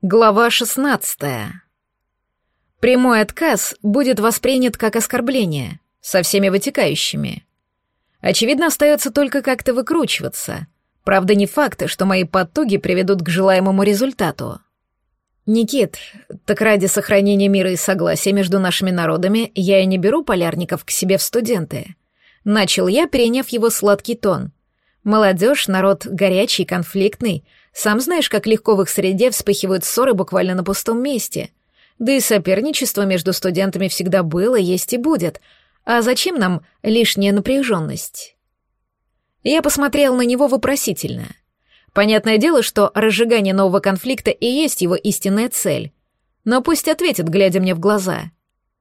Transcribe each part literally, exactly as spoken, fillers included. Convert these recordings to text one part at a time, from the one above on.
Глава шестнадцатая. Прямой отказ будет воспринят как оскорбление, со всеми вытекающими. Очевидно, остается только как-то выкручиваться. Правда, не факт, что мои потуги приведут к желаемому результату. Никит, так ради сохранения мира и согласия между нашими народами я и не беру полярников к себе в студенты. Начал я, переняв его сладкий тон. Молодежь — народ горячий, конфликтный. Сам знаешь, как легко в их среде вспыхивают ссоры буквально на пустом месте. Да и соперничество между студентами всегда было, есть и будет. А зачем нам лишняя напряженность? Я посмотрел на него вопросительно. Понятное дело, что разжигание нового конфликта и есть его истинная цель. Но пусть ответит, глядя мне в глаза.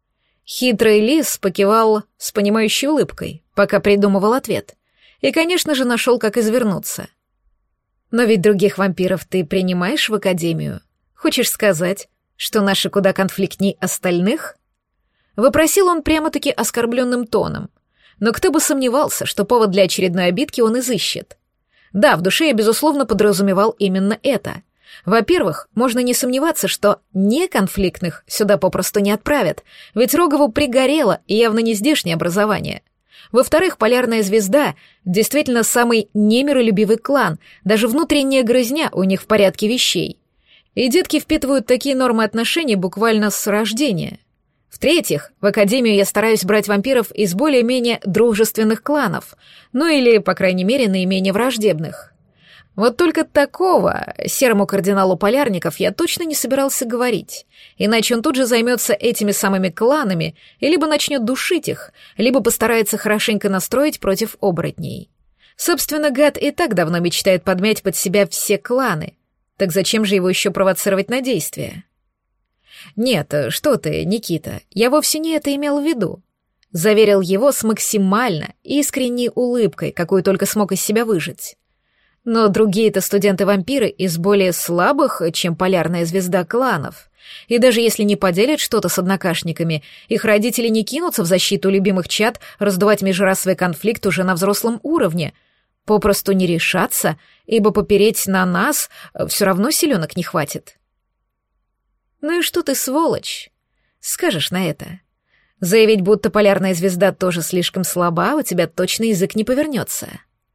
Хитрый лис покивал с понимающей улыбкой, пока придумывал ответ. И, конечно же, нашел, как извернуться. Но ведь других вампиров ты принимаешь в академию? Хочешь сказать, что наши куда конфликтней остальных? Вопросил он прямо-таки оскорбленным тоном. Но кто бы сомневался, что повод для очередной обидки он изыщет. Да, в душе я, безусловно, подразумевал именно это. Во-первых, можно не сомневаться, что неконфликтных сюда попросту не отправят, ведь Рогову пригорело и явно не здешнее образование. Во-вторых, Полярная Звезда действительно самый немиролюбивый клан, даже внутренняя грызня у них в порядке вещей. И детки впитывают такие нормы отношений буквально с рождения. В-третьих, в академию я стараюсь брать вампиров из более-менее дружественных кланов, ну или, по крайней мере, наименее враждебных. Вот только такого серому кардиналу полярников я точно не собирался говорить, иначе он тут же займется этими самыми кланами и либо начнет душить их, либо постарается хорошенько настроить против оборотней. Собственно, гад и так давно мечтает подмять под себя все кланы, так зачем же его еще провоцировать на действия? «Нет, что ты, Никита, я вовсе не это имел в виду», — заверил его с максимально искренней улыбкой, какую только смог из себя выжать. Но другие-то студенты-вампиры из более слабых, чем Полярная Звезда, кланов. И даже если не поделят что-то с однокашниками, их родители не кинутся в защиту любимых чад раздувать межрасовый конфликт уже на взрослом уровне. Попросту не решатся, ибо попереть на нас все равно силенок не хватит. Ну и что ты, сволочь? Скажешь на это? Заявить, будто Полярная Звезда тоже слишком слаба, у тебя точно язык не повернется.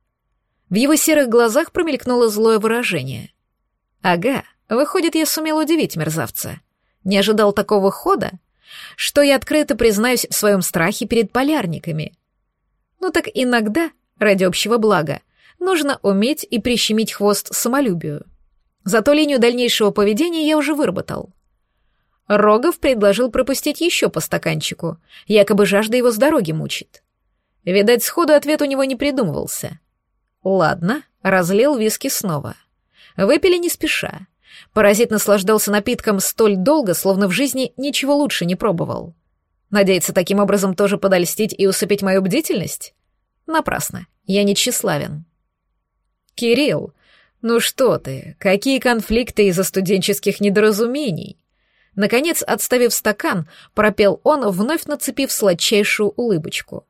В его серых глазах промелькнуло злое выражение. Ага, выходит, я сумел удивить мерзавца. Не ожидал такого хода, что я открыто признаюсь в своем страхе перед полярниками. Ну так иногда, ради общего блага, нужно уметь и прищемить хвост самолюбию. Зато линию дальнейшего поведения я уже выработал. Рогов предложил пропустить еще по стаканчику, якобы жажда его с дороги мучит. Видать, сходу ответ у него не придумывался. Ладно, разлил виски снова. Выпили не спеша. Паразит наслаждался напитком столь долго, словно в жизни ничего лучше не пробовал. Надеется таким образом тоже подольстить и усыпить мою бдительность? Напрасно, я не тщеславен. «Кирилл, ну что ты, какие конфликты из-за студенческих недоразумений?» Наконец, отставив стакан, пропел он, вновь нацепив сладчайшую улыбочку.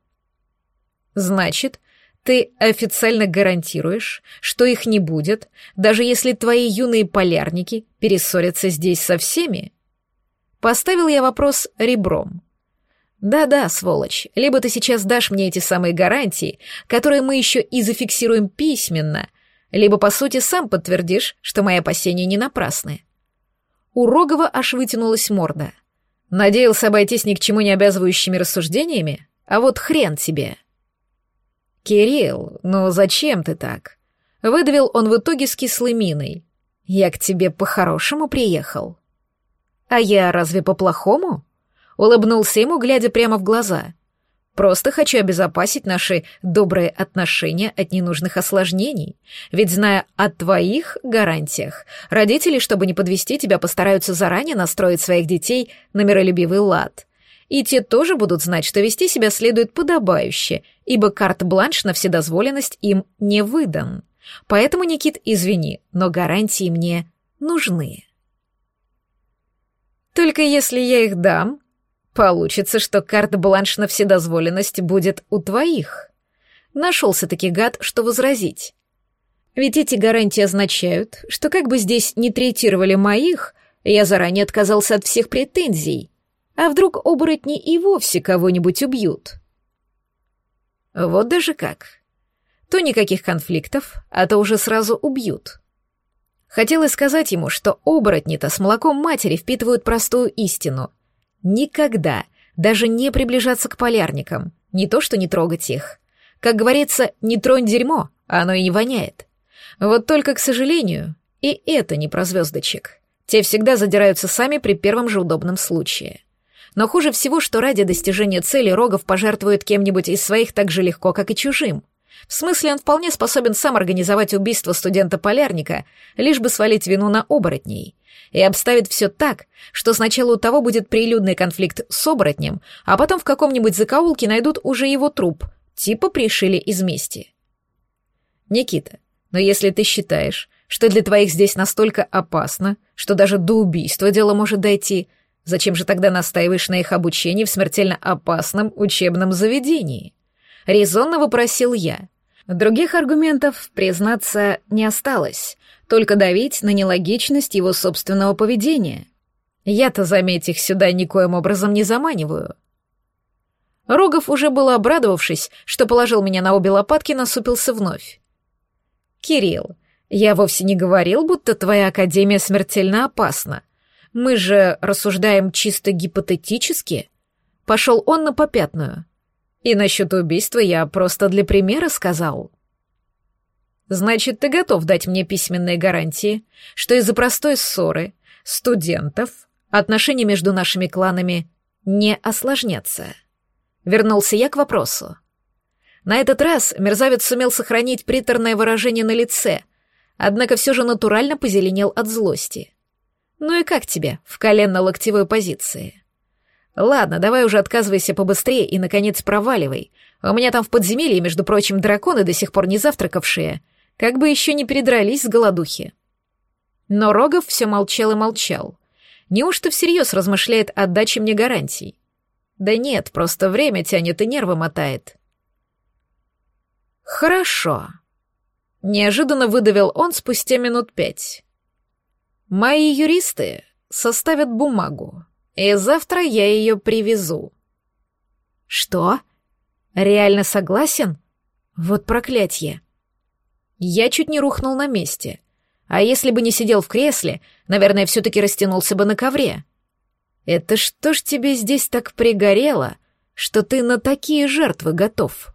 «Значит, ты официально гарантируешь, что их не будет, даже если твои юные полярники перессорятся здесь со всеми?» Поставил я вопрос ребром. «Да-да, сволочь, либо ты сейчас дашь мне эти самые гарантии, которые мы еще и зафиксируем письменно, либо, по сути, сам подтвердишь, что мои опасения не напрасны». У Рогова аж вытянулась морда. Надеялся обойтись ни к чему не обязывающими рассуждениями, а вот хрен тебе. «Кирилл, ну зачем ты так?» Выдавил он в итоге с кислой миной. «Я к тебе по-хорошему приехал». «А я разве по-плохому?» Улыбнулся ему, глядя прямо в глаза. «Просто хочу обезопасить наши добрые отношения от ненужных осложнений. Ведь, зная о твоих гарантиях, родители, чтобы не подвести тебя, постараются заранее настроить своих детей на миролюбивый лад. И те тоже будут знать, что вести себя следует подобающе, ибо карт-бланш на вседозволенность им не выдан. Поэтому, Никит, извини, но гарантии мне нужны». «Только если я их дам, получится, что карт-бланш на вседозволенность будет у твоих». Нашелся-таки гад, что возразить. Ведь эти гарантии означают, что как бы здесь ни третировали моих, Я заранее отказался от всех претензий. А вдруг оборотни и вовсе кого-нибудь убьют? Вот даже как. То никаких конфликтов, а то уже сразу убьют. Хотелось сказать ему, что оборотни-то с молоком матери впитывают простую истину. Никогда даже не приближаться к полярникам, не то что не трогать их. Как говорится, не тронь дерьмо, а оно и не воняет. Вот только, к сожалению, и это не про звездочек. Те всегда задираются сами при первом же удобном случае. Но хуже всего, что ради достижения цели Рогов пожертвует кем-нибудь из своих так же легко, как и чужим. В смысле, он вполне способен сам организовать убийство студента-полярника, лишь бы свалить вину на оборотней. И обставит все так, что сначала у того будет прилюдный конфликт с оборотнем, а потом в каком-нибудь закоулке найдут уже его труп, типа пришили из мести. Никита, но если ты считаешь, что для твоих здесь настолько опасно, что даже до убийства дело может дойти, зачем же тогда настаиваешь на их обучении в смертельно опасном учебном заведении? Резонно вопросил я. Других аргументов, признаться, не осталось, только давить на нелогичность его собственного поведения. Я-то, заметь, их сюда никоим образом не заманиваю. Рогов, уже было обрадовавшись, что положил меня на обе лопатки, насупился вновь. «Кирилл, я вовсе не говорил, будто твоя академия смертельно опасна. Мы же рассуждаем чисто гипотетически». Пошел он на попятную. И насчет убийства я просто для примера сказал. Значит, ты готов дать мне письменные гарантии, что из-за простой ссоры студентов отношения между нашими кланами не осложнятся? Вернулся я к вопросу. На этот раз мерзавец сумел сохранить приторное выражение на лице, однако все же натурально позеленел от злости. Ну и как тебе в коленно-локтевой позиции? Ладно, давай уже отказывайся побыстрее и, наконец, проваливай. У меня там в подземелье, между прочим, драконы, до сих пор не завтракавшие, как бы еще не передрались с голодухи. Но Рогов все молчал и молчал. Неужто всерьез размышляет о даче мне гарантий? Да нет, просто время тянет и нервы мотает. Хорошо. Неожиданно выдавил он спустя минут пять. Мои юристы составят бумагу, и завтра я ее привезу. Что? Реально согласен? Вот проклятье. Я чуть не рухнул на месте. А если бы не сидел в кресле, наверное, все-таки растянулся бы на ковре. Это что ж тебе здесь так пригорело, что ты на такие жертвы готов?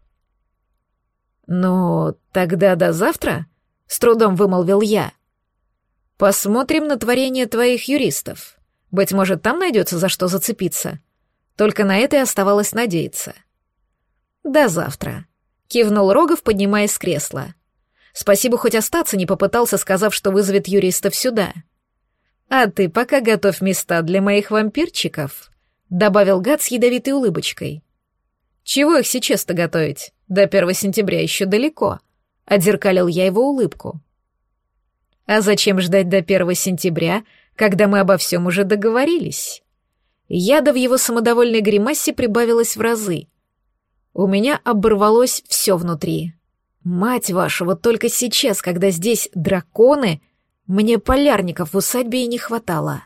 Ну, тогда до завтра, с трудом вымолвил я. Посмотрим на творение твоих юристов. Быть может, там найдется за что зацепиться. Только на это и оставалось надеяться. До завтра. Кивнул Рогов, поднимаясь с кресла. Спасибо, хоть остаться не попытался, сказав, что вызовет юристов сюда. А ты пока готовь места для моих вампирчиков, добавил гад с ядовитой улыбочкой. Чего их сейчас-то готовить? До первого сентября еще далеко. Отзеркалил я его улыбку. А зачем ждать до первого сентября, когда мы обо всем уже договорились? Яда в его самодовольной гримасе прибавилось в разы. У меня оборвалось все внутри. Мать вашу, вот только сейчас, когда здесь драконы, мне полярников в усадьбе и не хватало.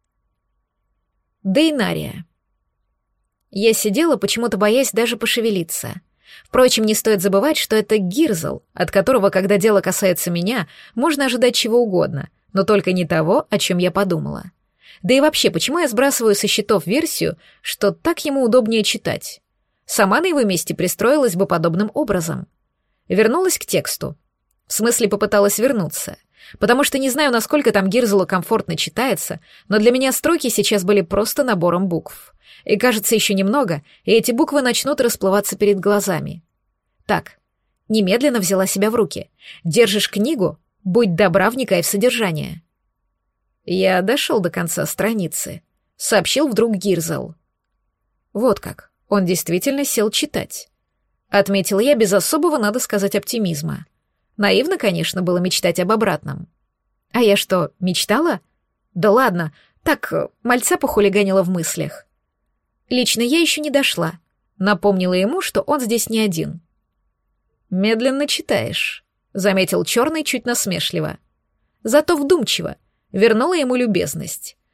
Дейнария. Я сидела, почему-то боясь даже пошевелиться. Впрочем, не стоит забывать, что это Гирзл, от которого, когда дело касается меня, можно ожидать чего угодно, но только не того, о чем я подумала. Да и вообще, почему я сбрасываю со счетов версию, что так ему удобнее читать? Сама на его месте пристроилась бы подобным образом. Вернулась к тексту. В смысле, попыталась вернуться. Потому что не знаю, насколько там Гирзлу комфортно читается, но для меня строки сейчас были просто набором букв. И кажется, еще немного, и эти буквы начнут расплываться перед глазами. Так, немедленно взяла себя в руки. Держишь книгу? Будь добра, вникай в содержание. Я дошел до конца страницы, сообщил вдруг Гирзл. Вот как, он действительно сел читать. Отметил я без особого, надо сказать, оптимизма. Наивно, конечно, было мечтать об обратном. А я что, мечтала? Да ладно, так, мальца похулиганила в мыслях. Лично я еще не дошла. Напомнила ему, что он здесь не один. «Медленно читаешь», — заметил черный чуть насмешливо. Зато вдумчиво. Вернула ему любезность.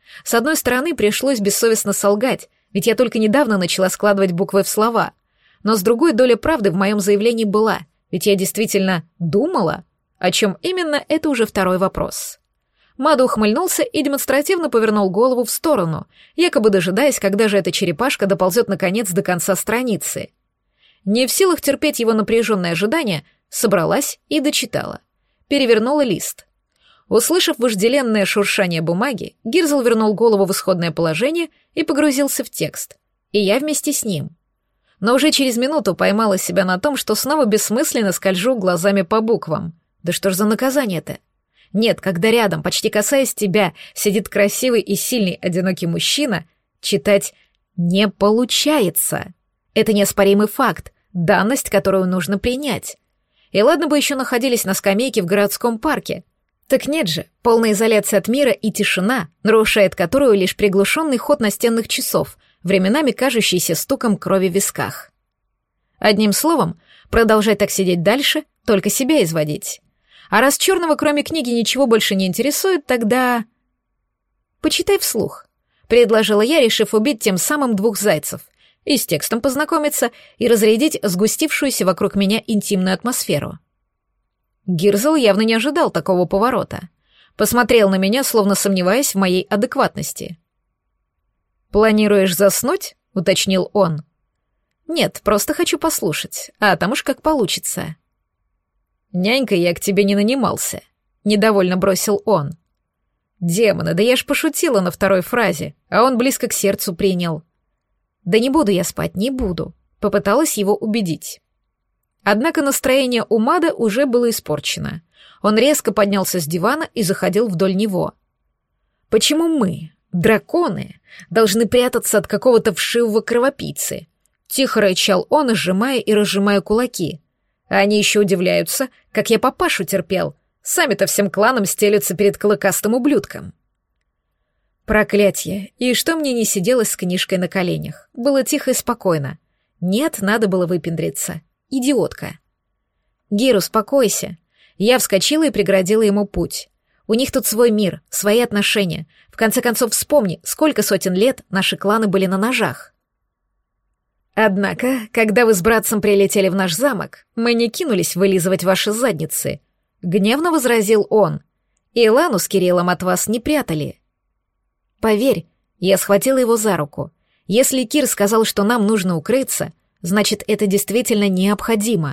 С одной стороны, пришлось бессовестно солгать, ведь я только недавно начала складывать буквы в слова. Но с другой, доля правды в моем заявлении была, ведь я действительно думала. О чем именно, это уже второй вопрос. Мада ухмыльнулся и демонстративно повернул голову в сторону, якобы дожидаясь, когда же эта черепашка доползет наконец до конца страницы. Не в силах терпеть его напряженное ожидание, собралась и дочитала. Перевернула лист. Услышав вожделенное шуршание бумаги, Гирзл вернул голову в исходное положение и погрузился в текст. И я вместе с ним. Но уже через минуту поймала себя на том, что снова бессмысленно скольжу глазами по буквам. Да что ж за наказание-то? Нет, когда рядом, почти касаясь тебя, сидит красивый и сильный одинокий мужчина, читать не получается. Это неоспоримый факт, данность, которую нужно принять. И ладно бы еще находились на скамейке в городском парке. Так нет же, полная изоляция от мира и тишина, нарушает которую лишь приглушенный ход настенных часов, временами кажущийся стуком крови в висках. Одним словом, продолжать так сидеть дальше, только себя изводить. А раз черного, кроме книги, ничего больше не интересует, тогда... «Почитай вслух», — предложила я, решив убить тем самым двух зайцев, и с текстом познакомиться, и разрядить сгустившуюся вокруг меня интимную атмосферу. Гирзл явно не ожидал такого поворота. Посмотрел на меня, словно сомневаясь в моей адекватности. «Планируешь заснуть?» — уточнил он. «Нет, просто хочу послушать, а там уж как получится». «Нянькой я к тебе не нанимался», — недовольно бросил он. «Демоны, да я ж пошутила на второй фразе, а он близко к сердцу принял». «Да не буду я спать, не буду», — попыталась его убедить. Однако настроение у Мада уже было испорчено. Он резко поднялся с дивана и заходил вдоль него. «Почему мы, драконы, должны прятаться от какого-то вшивого кровопийцы?» Тихо рычал он, сжимая и разжимая кулаки. А они еще удивляются, как я папашу терпел. Сами-то всем кланом стелются перед клыкастым ублюдком. Проклятье! И что мне не сиделось с книжкой на коленях? Было тихо и спокойно. Нет, надо было выпендриться. Идиотка. Гир, успокойся. Я вскочила и преградила ему путь. У них тут свой мир, свои отношения. В конце концов, вспомни, сколько сотен лет наши кланы были на ножах. Однако, когда вы с братцем прилетели в наш замок, мы не кинулись вылизывать ваши задницы. Гневно возразил он. И Лану с Кириллом от вас не прятали. Поверь, я схватила его за руку. Если Кир сказал, что нам нужно укрыться, значит, это действительно необходимо.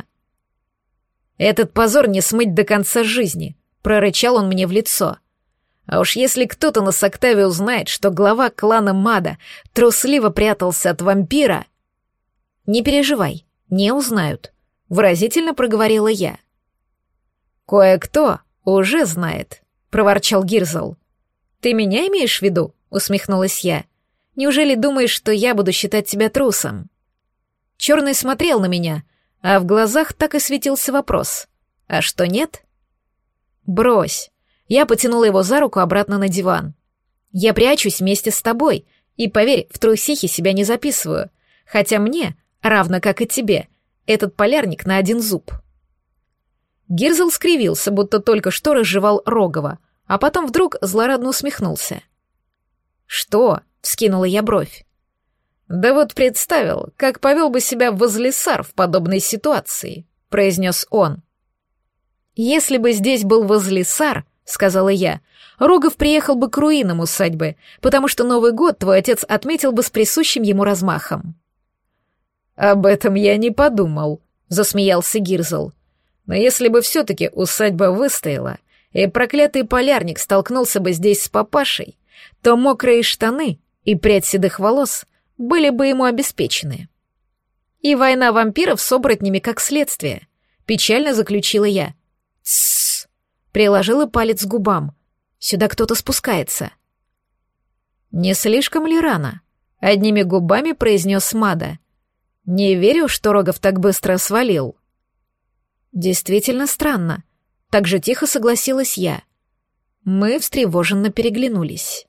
Этот позор не смыть до конца жизни, прорычал он мне в лицо. А уж если кто-то на Соктаве узнает, что глава клана Мада трусливо прятался от вампира... «Не переживай, не узнают», — выразительно проговорила я. «Кое-кто уже знает», — проворчал Гирзл. «Ты меня имеешь в виду?» — усмехнулась я. «Неужели думаешь, что я буду считать тебя трусом?» Черный смотрел на меня, а в глазах так и светился вопрос. «А что нет?» «Брось». Я потянула его за руку обратно на диван. «Я прячусь вместе с тобой, и, поверь, в трусихе себя не записываю, хотя мне, равно как и тебе, этот полярник на один зуб». Гирзл скривился, будто только что разжевал Рогова, а потом вдруг злорадно усмехнулся. «Что?» — вскинула я бровь. «Да вот представил, как повел бы себя Возлисар в подобной ситуации», — произнес он. «Если бы здесь был Возлисар, — сказала я, — Рогов приехал бы к руинам усадьбы, потому что Новый год твой отец отметил бы с присущим ему размахом». «Об этом я не подумал», — засмеялся Гирзл. «Но если бы все-таки усадьба выстояла, и проклятый полярник столкнулся бы здесь с папашей, то мокрые штаны и прядь седых волос были бы ему обеспечены. И война вампиров с оборотнями как следствие», — печально заключила я. «Тссс», — приложила палец к губам. «Сюда кто-то спускается». «Не слишком ли рано?» — одними губами произнес Мада. «Не верю, что Рогов так быстро свалил». «Действительно странно», — так же тихо согласилась я. Мы встревоженно переглянулись.